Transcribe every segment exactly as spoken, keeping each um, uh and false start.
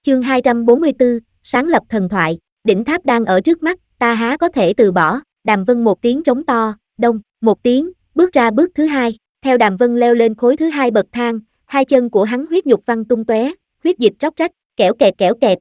Chương hai trăm bốn mươi tư, sáng lập thần thoại, đỉnh tháp đang ở trước mắt, ta há có thể từ bỏ. Đàm Vân một tiếng trống to, đông, một tiếng, bước ra bước thứ hai, theo Đàm Vân leo lên khối thứ hai bậc thang, hai chân của hắn huyết nhục văng tung tóe, huyết dịch róc rách, kẽo kẹt kẽo kẹt.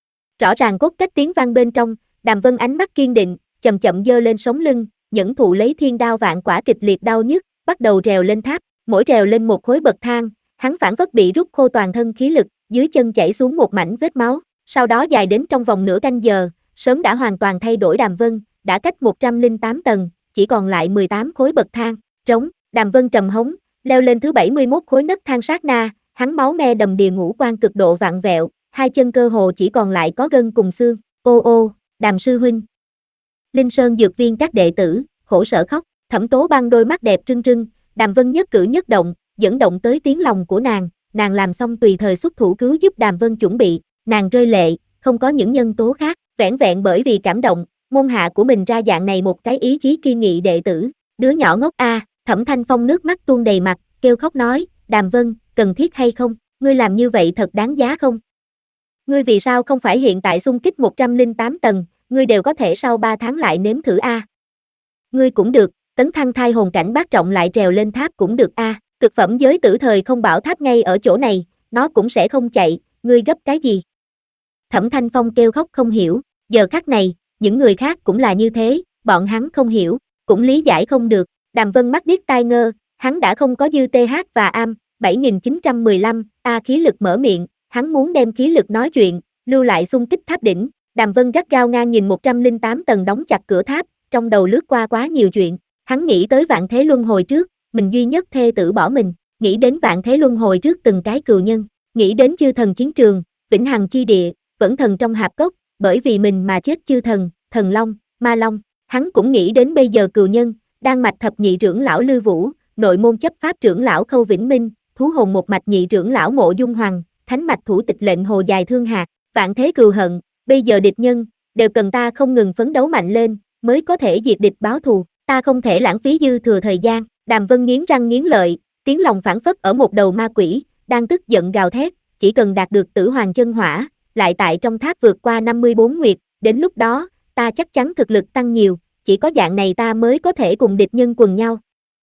Rõ ràng cốt cách tiếng vang bên trong, Đàm Vân ánh mắt kiên định, chậm chậm giơ lên sống lưng, nhẫn thụ lấy thiên đao vạn quả kịch liệt đau nhức, bắt đầu trèo lên tháp, mỗi trèo lên một khối bậc thang, hắn phảng phất bị rút khô toàn thân khí lực, dưới chân chảy xuống một mảnh vết máu, sau đó dài đến trong vòng nửa canh giờ, sớm đã hoàn toàn thay đổi. Đàm Vân đã cách một trăm lẻ tám tầng, chỉ còn lại mười tám khối bậc thang, trống. Đàm Vân trầm hống, leo lên thứ bảy mươi mốt khối nấc thang sát na, hắn máu me đầm đìa, ngũ quan cực độ vặn vẹo, hai chân cơ hồ chỉ còn lại có gân cùng xương. Ô ô, Đàm sư huynh. Linh Sơn dược viên các đệ tử khổ sở khóc, Thẩm Tố Băng đôi mắt đẹp trưng trưng, Đàm Vân nhất cử nhất động, dẫn động tới tiếng lòng của nàng, nàng làm xong tùy thời xuất thủ cứu giúp Đàm Vân chuẩn bị, nàng rơi lệ, không có những nhân tố khác, vẻn vẹn bởi vì cảm động, môn hạ của mình ra dạng này một cái ý chí kiên nghị đệ tử, đứa nhỏ ngốc a. À, Thẩm Thanh Phong nước mắt tuôn đầy mặt, kêu khóc nói, Đàm Vân, cần thiết hay không, ngươi làm như vậy thật đáng giá không? Ngươi vì sao không phải hiện tại xung kích một trăm lẻ tám tầng, ngươi đều có thể sau ba tháng lại nếm thử a. À. Ngươi cũng được, tấn thăng thai hồn cảnh bát trọng lại trèo lên tháp cũng được a. À. Cực phẩm giới tử thời không bảo tháp ngay ở chỗ này, nó cũng sẽ không chạy, ngươi gấp cái gì? Thẩm Thanh Phong kêu khóc không hiểu, giờ khắc này, những người khác cũng là như thế, bọn hắn không hiểu, cũng lý giải không được. Đàm Vân mắt điếc tai ngơ, hắn đã không có dư th và am, bảy nghìn chín trăm mười lăm, a khí lực mở miệng, hắn muốn đem khí lực nói chuyện, lưu lại xung kích tháp đỉnh. Đàm Vân gắt gao ngang nhìn một trăm lẻ tám tầng đóng chặt cửa tháp, trong đầu lướt qua quá nhiều chuyện, hắn nghĩ tới vạn thế luân hồi trước, mình duy nhất thê tử bỏ mình, nghĩ đến vạn thế luân hồi trước từng cái cừu nhân, nghĩ đến chư thần chiến trường, vĩnh hằng chi địa, vẫn thần trong hạp cốc, bởi vì mình mà chết chư thần, thần long, ma long, hắn cũng nghĩ đến bây giờ cừu nhân, đan mạch thập nhị trưởng lão Lư Vũ, nội môn chấp pháp trưởng lão Khâu Vĩnh Minh, thú hồn một mạch nhị trưởng lão Mộ Dung Hoàng, thánh mạch thủ tịch lệnh Hồ Dài Thương Hạc, vạn thế cừu hận, bây giờ địch nhân, đều cần ta không ngừng phấn đấu mạnh lên, mới có thể diệt địch báo thù, ta không thể lãng phí dư thừa thời gian. Đàm Vân nghiến răng nghiến lợi, tiếng lòng phảng phất ở một đầu ma quỷ, đang tức giận gào thét, chỉ cần đạt được tử hoàng chân hỏa, lại tại trong tháp vượt qua năm mươi bốn nguyệt, đến lúc đó, ta chắc chắn thực lực tăng nhiều, chỉ có dạng này ta mới có thể cùng địch nhân quần nhau.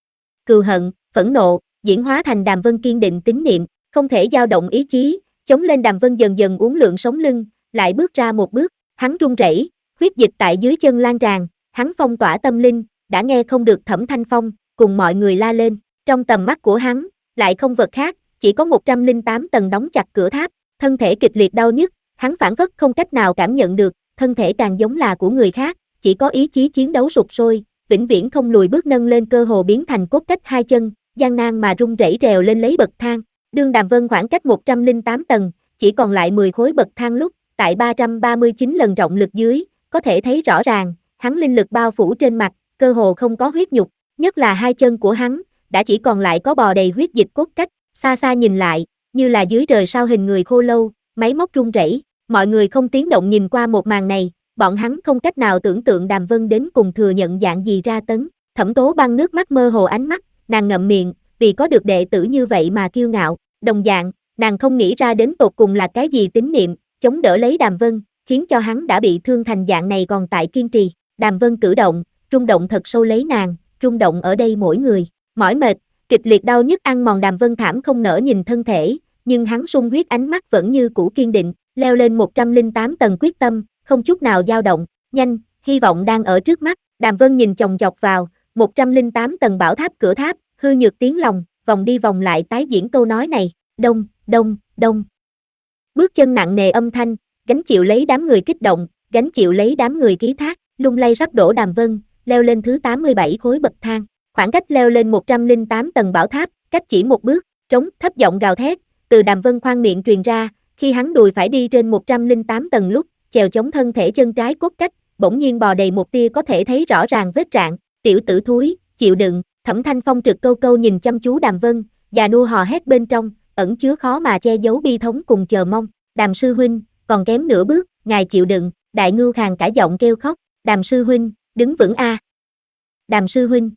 Cừu hận, phẫn nộ, diễn hóa thành Đàm Vân kiên định tín niệm, không thể dao động ý chí, chống lên. Đàm Vân dần dần uốn lượn sống lưng, lại bước ra một bước, hắn run rẩy, huyết dịch tại dưới chân lan tràn, hắn phong tỏa tâm linh, đã nghe không được Thẩm Thanh Phong cùng mọi người la lên, trong tầm mắt của hắn, lại không vật khác, chỉ có một trăm lẻ tám tầng đóng chặt cửa tháp, thân thể kịch liệt đau nhức, hắn phản phất không cách nào cảm nhận được, thân thể càng giống là của người khác, chỉ có ý chí chiến đấu sục sôi, vĩnh viễn không lùi bước, nâng lên cơ hồ biến thành cốt cách hai chân, gian nan mà run rẩy trèo lên lấy bậc thang. Đương Đàm Vân khoảng cách một trăm lẻ tám tầng, chỉ còn lại mười khối bậc thang lúc, tại ba trăm ba mươi chín lần trọng lực dưới, có thể thấy rõ ràng, hắn linh lực bao phủ trên mặt, cơ hồ không có huyết nhục, nhất là hai chân của hắn, đã chỉ còn lại có bò đầy huyết dịch cốt cách, xa xa nhìn lại, như là dưới trời sao hình người khô lâu, máy móc run rẩy. Mọi người không tiếng động nhìn qua một màn này, bọn hắn không cách nào tưởng tượng Đàm Vân đến cùng thừa nhận dạng gì tra tấn. Thẩm Tố Băng nước mắt mơ hồ ánh mắt, nàng ngậm miệng, vì có được đệ tử như vậy mà kiêu ngạo, đồng dạng, nàng không nghĩ ra đến tột cùng là cái gì tín niệm, chống đỡ lấy Đàm Vân, khiến cho hắn đã bị thương thành dạng này còn tại kiên trì. Đàm Vân cử động, rung động thật sâu lấy nàng, rung động ở đây mỗi người, mỏi mệt, kịch liệt đau nhức ăn mòn Đàm Vân thảm không nỡ nhìn thân thể, nhưng hắn sung huyết ánh mắt vẫn như cũ kiên định, leo lên một trăm lẻ tám tầng quyết tâm, không chút nào dao động, nhanh, hy vọng đang ở trước mắt. Đàm Vân nhìn chòng chọc vào, một trăm lẻ tám tầng bảo tháp cửa tháp, hư nhược tiếng lòng, vòng đi vòng lại tái diễn câu nói này, đông, đông, đông. Bước chân nặng nề âm thanh, gánh chịu lấy đám người kích động, gánh chịu lấy đám người ký thác, lung lay sắp đổ. Đàm Vân, leo lên thứ tám mươi bảy khối bậc thang, khoảng cách leo lên một trăm lẻ tám tầng bảo tháp, cách chỉ một bước, trống, thấp giọng gào thét, từ Đàm Vân khoang miệng truyền ra, khi hắn đùi phải đi trên một trăm lẻ tám tầng lúc, chèo chống thân thể chân trái cốt cách, bỗng nhiên bò đầy một tia có thể thấy rõ ràng vết rạn, tiểu tử thúi, chịu đựng. Thẩm Thanh Phong trực câu câu nhìn chăm chú Đàm Vân, già nua hò hét bên trong, ẩn chứa khó mà che giấu bi thống cùng chờ mong. Đàm sư huynh, còn kém nửa bước, ngài chịu đựng. Đại Ngưu khàn cả giọng kêu khóc, Đàm sư huynh, đứng vững a. À. Đàm sư huynh.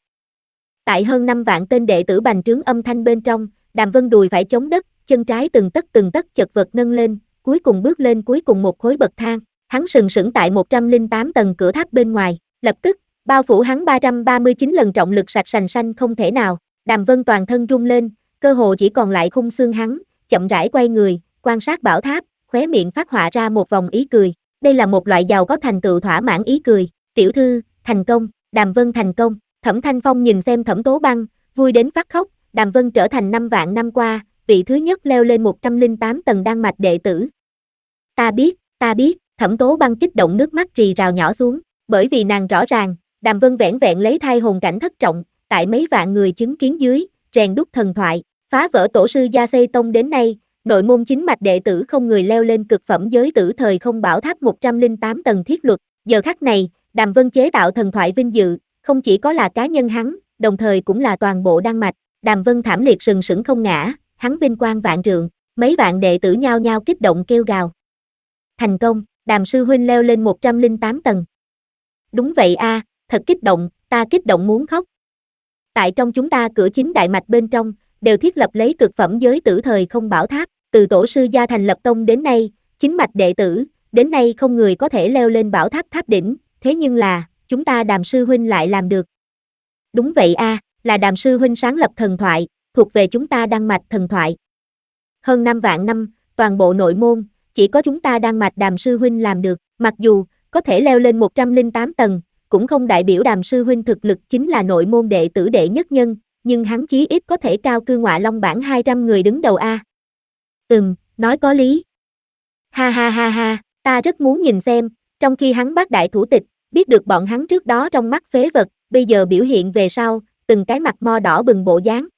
Tại hơn năm vạn tên đệ tử bành trướng âm thanh bên trong, Đàm Vân đùi phải chống đất, chân trái từng tấc từng tấc chật vật nâng lên, cuối cùng bước lên cuối cùng một khối bậc thang. Hắn sừng sững tại một trăm lẻ tám tầng cửa tháp bên ngoài, lập tức, bao phủ hắn ba trăm ba mươi chín lần trọng lực sạch sành xanh không thể nào. Đàm Vân toàn thân rung lên, cơ hồ chỉ còn lại khung xương hắn, chậm rãi quay người, quan sát bảo tháp, khóe miệng phát họa ra một vòng ý cười. Đây là một loại giàu có thành tựu thỏa mãn ý cười. Tiểu thư, thành công, Đàm Vân thành công. Thẩm Thanh Phong nhìn xem Thẩm Tố Băng, vui đến phát khóc. Đàm Vân trở thành năm vạn năm qua, vị thứ nhất leo lên một trăm lẻ tám tầng đan mạch đệ tử. Ta biết, ta biết, Thẩm Tố Băng kích động nước mắt rì rào nhỏ xuống, bởi vì nàng rõ ràng, Đàm Vân vẻn vẹn lấy thai hồn cảnh thất trọng, tại mấy vạn người chứng kiến dưới, rèn đúc thần thoại, phá vỡ tổ sư Gia Xây Tông đến nay, nội môn chính mạch đệ tử không người leo lên cực phẩm giới tử thời không bảo tháp một trăm lẻ tám tầng thiết luật. Giờ khắc này, Đàm Vân chế tạo thần thoại vinh dự, không chỉ có là cá nhân hắn, đồng thời cũng là toàn bộ đan mạch. Đàm Vân thảm liệt sừng sững không ngã, hắn vinh quang vạn trượng, mấy vạn đệ tử nhao nhao kích động kêu gào. Thành công, Đàm sư huynh leo lên một trăm lẻ tám tầng. Đúng vậy a, à, thật kích động, ta kích động muốn khóc. Tại trong chúng ta cửa chính đại mạch bên trong, đều thiết lập lấy cực phẩm giới tử thời không bảo tháp, từ tổ sư gia thành lập tông đến nay, chính mạch đệ tử, đến nay không người có thể leo lên bảo tháp tháp đỉnh, thế nhưng là, chúng ta Đàm sư huynh lại làm được. Đúng vậy a, à, là Đàm sư huynh sáng lập thần thoại, thuộc về chúng ta đan mạch thần thoại. Hơn năm vạn năm, toàn bộ nội môn, chỉ có chúng ta đan mạch Đàm sư huynh làm được, mặc dù có thể leo lên một trăm lẻ tám tầng, cũng không đại biểu Đàm sư huynh thực lực chính là nội môn đệ tử đệ nhất nhân, nhưng hắn chí ít có thể cao cư ngọa long bảng hai trăm người đứng đầu a. Ừm, nói có lý. Ha ha ha ha, ta rất muốn nhìn xem, trong khi hắn bắt đại thủ tịch, biết được bọn hắn trước đó trong mắt phế vật, bây giờ biểu hiện về sau, từng cái mặt mo đỏ bừng bộ dáng,